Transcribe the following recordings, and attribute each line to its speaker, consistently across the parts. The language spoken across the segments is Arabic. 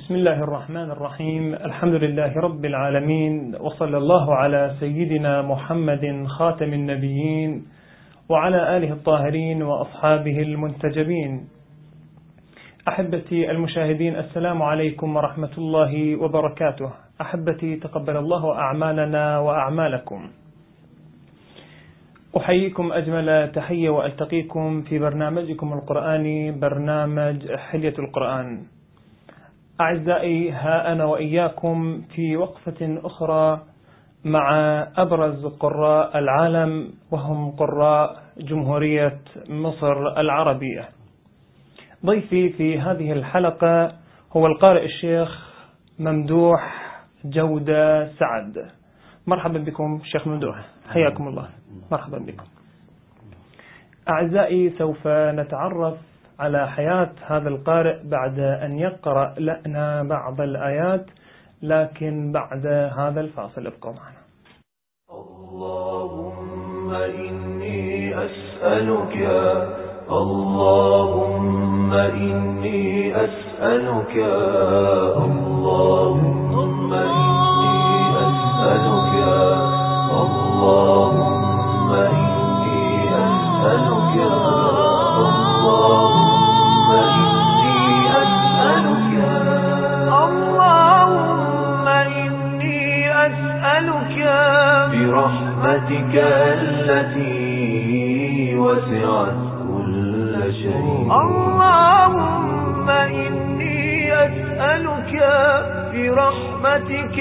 Speaker 1: بسم الله الرحمن الرحيم. الحمد لله رب العالمين، وصلى الله على سيدنا محمد خاتم النبيين وعلى آله الطاهرين وأصحابه المنتجبين. أحبتي المشاهدين، السلام عليكم ورحمة الله وبركاته. أحبتي، تقبل الله أعمالنا وأعمالكم. أحييكم أجمل تحية وألتقيكم في برنامجكم القرآني، برنامج حلية القرآن. أعزائي، ها أنا وإياكم في وقفة أخرى مع أبرز قراء العالم، وهم قراء جمهورية مصر العربية. ضيفي في هذه الحلقة هو القارئ الشيخ ممدوح جودة سعد. مرحبا بكم شيخ ممدوح، حياكم الله. مرحبا بكم. أعزائي، سوف نتعرف على حياة هذا القارئ بعد أن يقرأ لنا بعض الآيات، لكن بعد هذا الفاصل. ابقوا معنا.
Speaker 2: اللهم إني أسألك، اللهم إني أسألك، اللهم إني أسألك، اللهم إني أسألك، اللهم إني أسألك، اللهم إني أسألك برحمتك التي وسعت كل شيء، اللهم إني أسألك برحمتك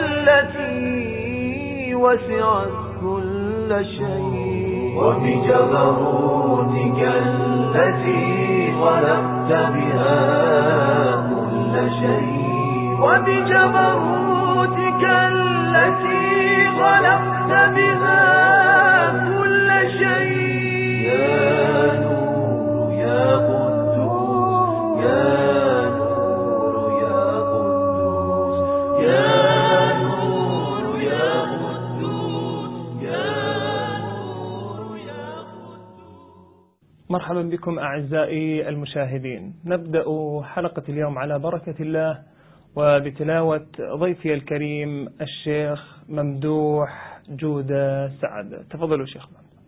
Speaker 2: التي وسعت كل شيء، وبجبروتك التي غلبت بها كل شيء، وبجبروتك التي غلبت بها كل شيء. يا نور يا قدوس، يا نور يا قدوس، يا نور يا قدوس، يا نور يا قدوس.
Speaker 1: مرحبا بكم أعزائي المشاهدين. نبدأ حلقة اليوم على بركة الله وبتلاوة ضيفي الكريم الشيخ ممدوح جودة سعد. تفضلوا شيخ.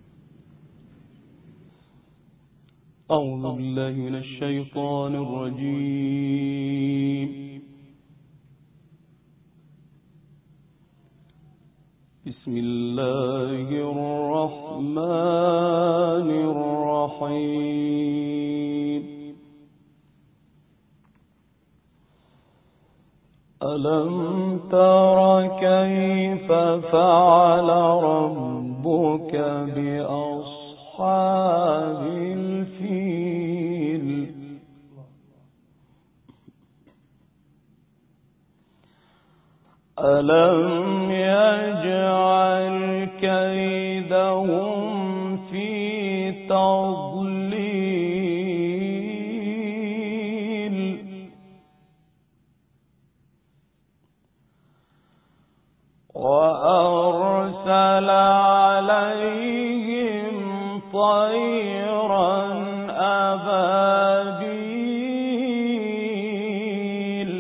Speaker 3: أعوذ بالله من الشيطان الرجيم. بسم الله الرحمن الرحيم. ألم تر كيف فعل ربك بأصحاب الفيل؟ ألم يجعل كيدهم في تضليل؟ وأرسل عليهم طيرا أبابيل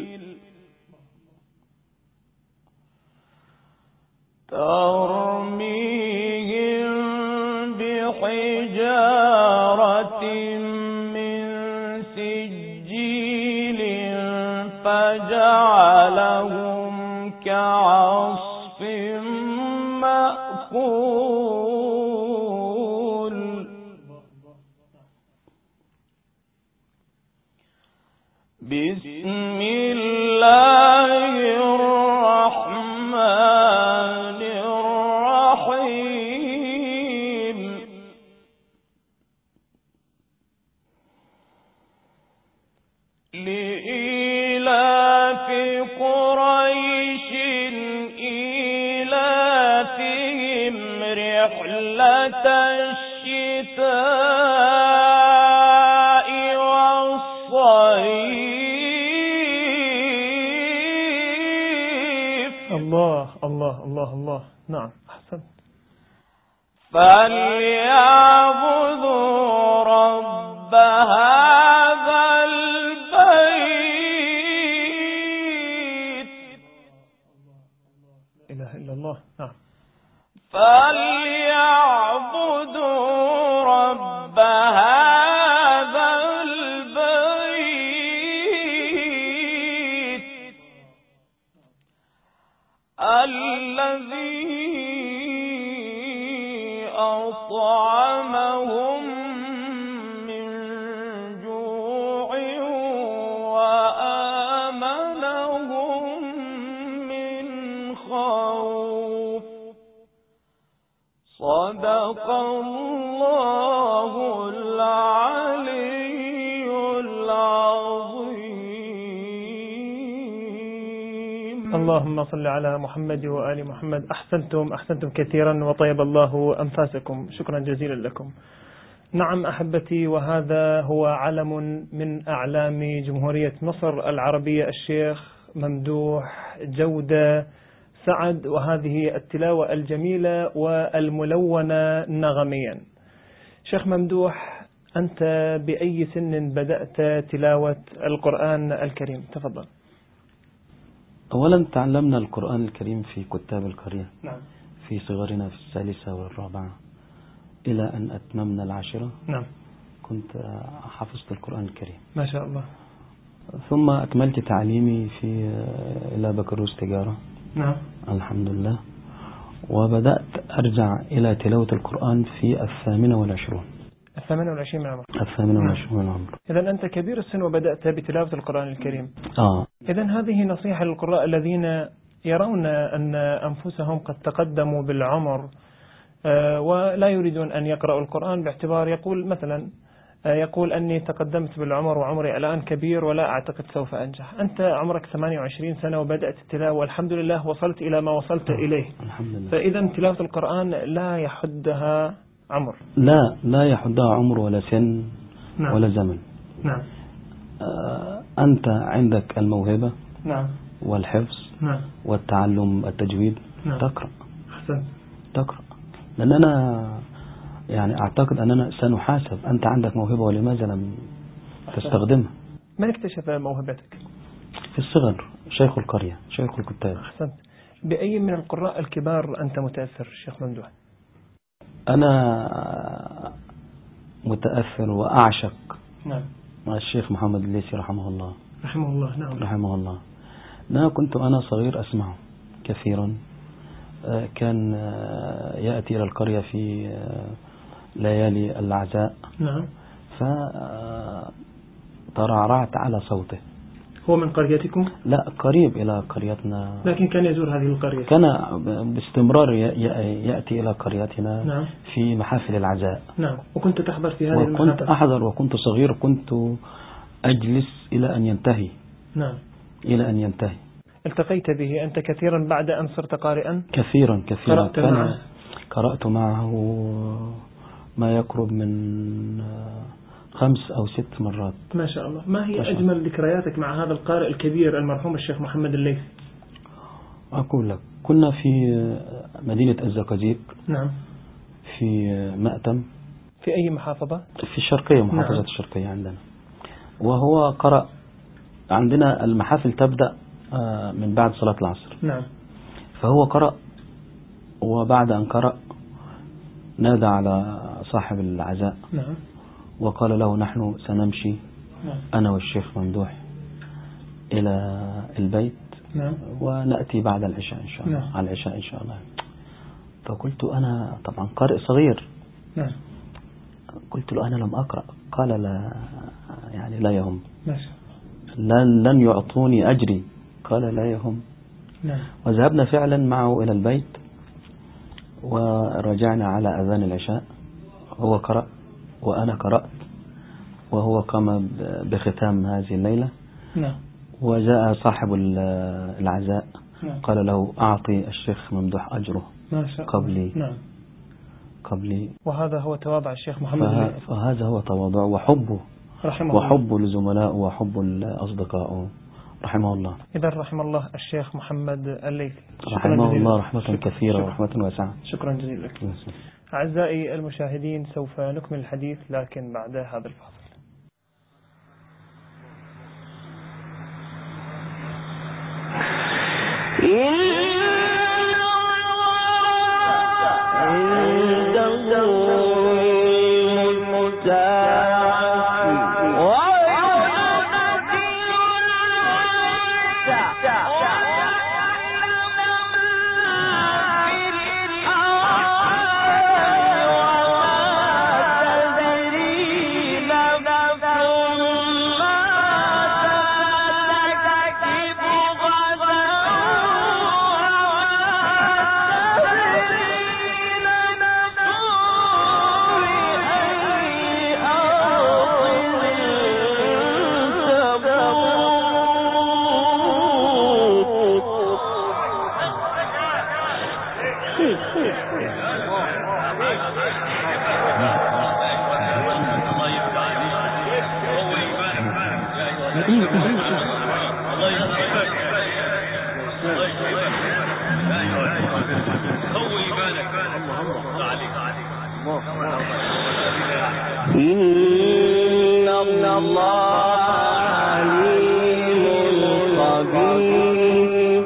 Speaker 3: ترميهم بحجارة من سجيل فجعلهم كعصف مأكول. بسم الله الرحمن الرحيم. لإيلاف قريش إيلافهم رحلة الشتاء والصيف.
Speaker 1: الله الله الله الله. نعم، أحسن.
Speaker 3: فليعبدوا رب هذا البيت فليعبدوا رب هذا البيت الذي أطعمهم من جوع وآمنهم من خوف. صدق الله العلي العظيم.
Speaker 1: اللهم صل على محمد وآل محمد. أحسنتم كثيرا وطيب الله أنفاسكم. شكرا جزيلا لكم. نعم أحبتي، وهذا هو علم من أعلام جمهورية مصر العربية، الشيخ ممدوح جودة سعد، وهذه التلاوة الجميلة والملونة نغميا. شيخ ممدوح، أنت بأي سن بدأت تلاوة القرآن الكريم؟ تفضل.
Speaker 4: أولا تعلمنا القرآن الكريم في كتاب القرية.
Speaker 1: نعم.
Speaker 4: في صغرنا في الثالثة والرابعة إلى أن أتممنا العاشرة.
Speaker 1: نعم.
Speaker 4: كنت حفظت القرآن الكريم
Speaker 1: ما شاء الله.
Speaker 4: ثم أكملت تعليمي إلى بكالوريوس تجارة.
Speaker 1: نعم.
Speaker 4: الحمد لله. وبدأت أرجع إلى تلاوة القرآن في 28.
Speaker 1: 28 من عمرك.
Speaker 4: 28 من عمري.
Speaker 1: إذن أنت كبير السن وبدأت بتلاوة القرآن الكريم. إذن هذه نصيحة للقراء الذين يرون أن أنفسهم قد تقدموا بالعمر ولا يريدون أن يقرأوا القرآن، باعتبار يقول أني تقدمت بالعمر وعمري الآن كبير ولا أعتقد سوف أنجح. أنت عمرك 28 سنة وبدأت التلاوة والحمد لله وصلت إلى ما وصلت إليه.
Speaker 4: الحمد لله.
Speaker 1: فإذا تلاوة القرآن لا يحدها عمر.
Speaker 4: لا يحدها عمر ولا سن.
Speaker 1: نعم.
Speaker 4: ولا زمن.
Speaker 1: نعم.
Speaker 4: أنت عندك الموهبة.
Speaker 1: نعم.
Speaker 4: والحفظ.
Speaker 1: نعم.
Speaker 4: والتعلم التجويد.
Speaker 1: نعم.
Speaker 4: تقرأ.
Speaker 1: أحسن.
Speaker 4: تقرأ. لأن أنا أعتقد أننا سنحاسب. أنت عندك موهبة ولماذا لم تستخدمها؟
Speaker 1: من اكتشف موهبتك؟
Speaker 4: في الصغر شيخ القرية، شيخ الكتاب.
Speaker 1: أحسنت. بأي من القراء الكبار أنت متأثر شيخ ممدوح؟
Speaker 4: أنا متأثر وأعشق.
Speaker 1: نعم.
Speaker 4: الشيخ محمد الليثي رحمه الله.
Speaker 1: رحمه الله. نعم.
Speaker 4: رحمه الله. أنا كنت صغير أسمعه كثيرا. كان يأتي إلى القرية في ليالي العزاء.
Speaker 1: نعم.
Speaker 4: فترعرعت على صوته.
Speaker 1: هو من قريتكم؟
Speaker 4: لا، قريب إلى قريتنا،
Speaker 1: لكن كان يزور هذه القرية.
Speaker 4: كان باستمرار يأتي إلى قريتنا.
Speaker 1: نعم.
Speaker 4: في محافل العزاء.
Speaker 1: نعم. وكنت تحضر في هذه المحافل؟
Speaker 4: وكنت أحضر، وكنت صغير كنت أجلس إلى أن ينتهي.
Speaker 1: نعم.
Speaker 4: إلى أن ينتهي.
Speaker 1: التقيت به أنت كثيرا بعد أن صرت قارئا؟
Speaker 4: كثيرا. قرأت معه ما يقرب من 5 أو 6 مرات.
Speaker 1: ما شاء الله. ما هي أجمل ذكرياتك مع هذا القارئ الكبير المرحوم الشيخ محمد الليثي؟
Speaker 4: أقول لك، كنا في مدينة الزقازيق.
Speaker 1: نعم.
Speaker 4: في مأتم.
Speaker 1: في أي محافظة؟
Speaker 4: في الشرقية، محافظة. نعم. الشرقية عندنا. وهو قرأ. عندنا المحافل تبدأ من بعد صلاة العصر.
Speaker 1: نعم.
Speaker 4: فهو قرأ، وبعد أن قرأ نادى على صاحب العزاء.
Speaker 1: نعم.
Speaker 4: وقال له: نحن سنمشي.
Speaker 1: نعم.
Speaker 4: أنا والشيخ ممدوح إلى البيت.
Speaker 1: نعم.
Speaker 4: ونأتي بعد العشاء إن شاء الله.
Speaker 1: نعم.
Speaker 4: على العشاء إن شاء الله. فقلت أنا طبعا قارئ صغير.
Speaker 1: نعم.
Speaker 4: قلت له: أنا لم أقرأ. قال: لا يهم.
Speaker 1: ماشي.
Speaker 4: لن يعطوني أجري. قال: لا يهم.
Speaker 1: نعم.
Speaker 4: وذهبنا فعلا معه إلى البيت، ورجعنا على أذان العشاء. هو قرأ وأنا قرأت، وهو قام بختام هذه الليلة.
Speaker 1: نعم.
Speaker 4: وجاء صاحب العزاء.
Speaker 1: نعم.
Speaker 4: قال له: أعطي الشيخ ممدوح أجره.
Speaker 1: ما شاء الله.
Speaker 4: قبلي.
Speaker 1: نعم.
Speaker 4: قبلي.
Speaker 1: وهذا هو تواضع الشيخ محمد.
Speaker 4: فهذا هو تواضع وحبه
Speaker 1: رحمه
Speaker 4: وحب لزملائه وحب لأصدقائه رحمه الله.
Speaker 1: إذا رحم الله الشيخ محمد الليثي
Speaker 4: رحمه الله رحمة كثيرة ورحمة واسعة.
Speaker 1: شكرا جزيلا لك. أعزائي المشاهدين، سوف نكمل الحديث لكن بعد هذا الفاصل.
Speaker 3: إن الله عليم خبير.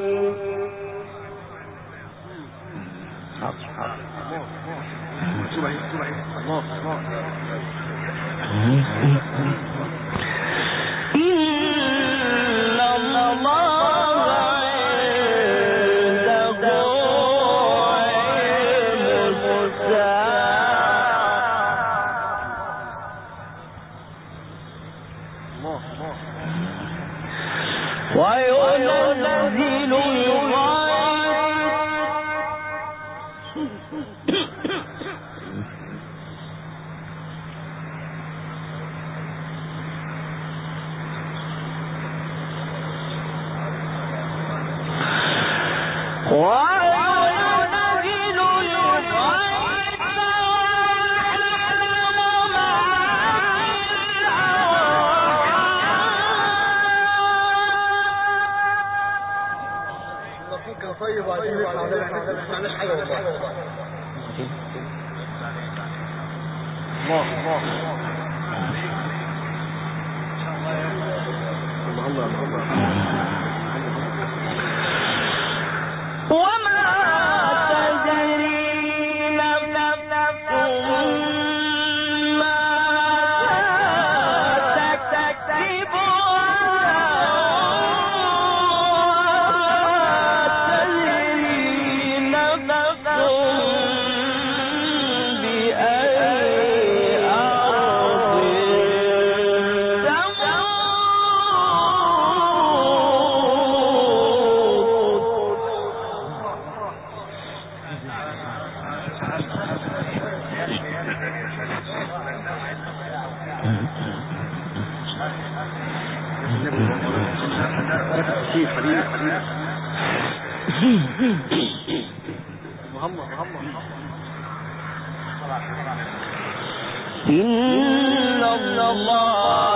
Speaker 3: إن الله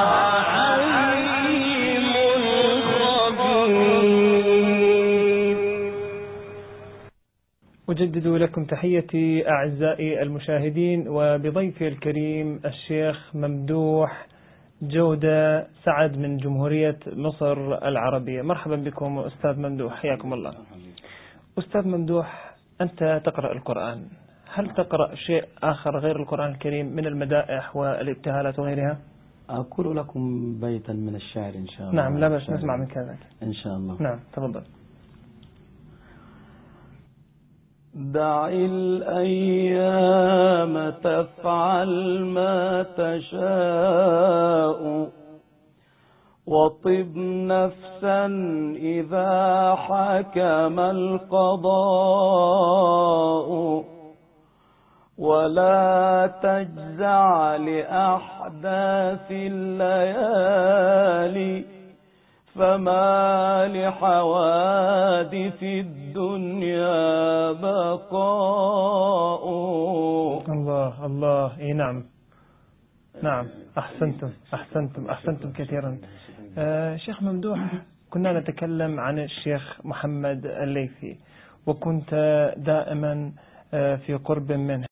Speaker 3: عليم خبير.
Speaker 1: أجدد لكم تحيتي أعزائي المشاهدين، وبضيفي الكريم الشيخ ممدوح جودة سعد من جمهورية مصر العربية. مرحبا بكم أستاذ ممدوح، حياكم الله. أستاذ ممدوح، أنت تقرأ القرآن، هل تقرأ شيء آخر غير القرآن الكريم من المدائح والابتهالات وغيرها؟
Speaker 4: أقول لكم بيتا من الشعر إن شاء الله.
Speaker 1: نعم، لا بس نسمع من كذلك
Speaker 4: إن شاء الله.
Speaker 1: نعم، تفضل.
Speaker 4: دع الأيام تفعل ما تشاء، وطب نفسا إذا حكم القضاء، ولا تجزع لأحداث الليالي، فما لحوادث الدنيا بقاء.
Speaker 1: الله الله، إيه نعم نعم، أحسنتم كثيرا. شيخ ممدوح، كنا نتكلم عن الشيخ محمد الليثي، وكنت دائما في قرب منه.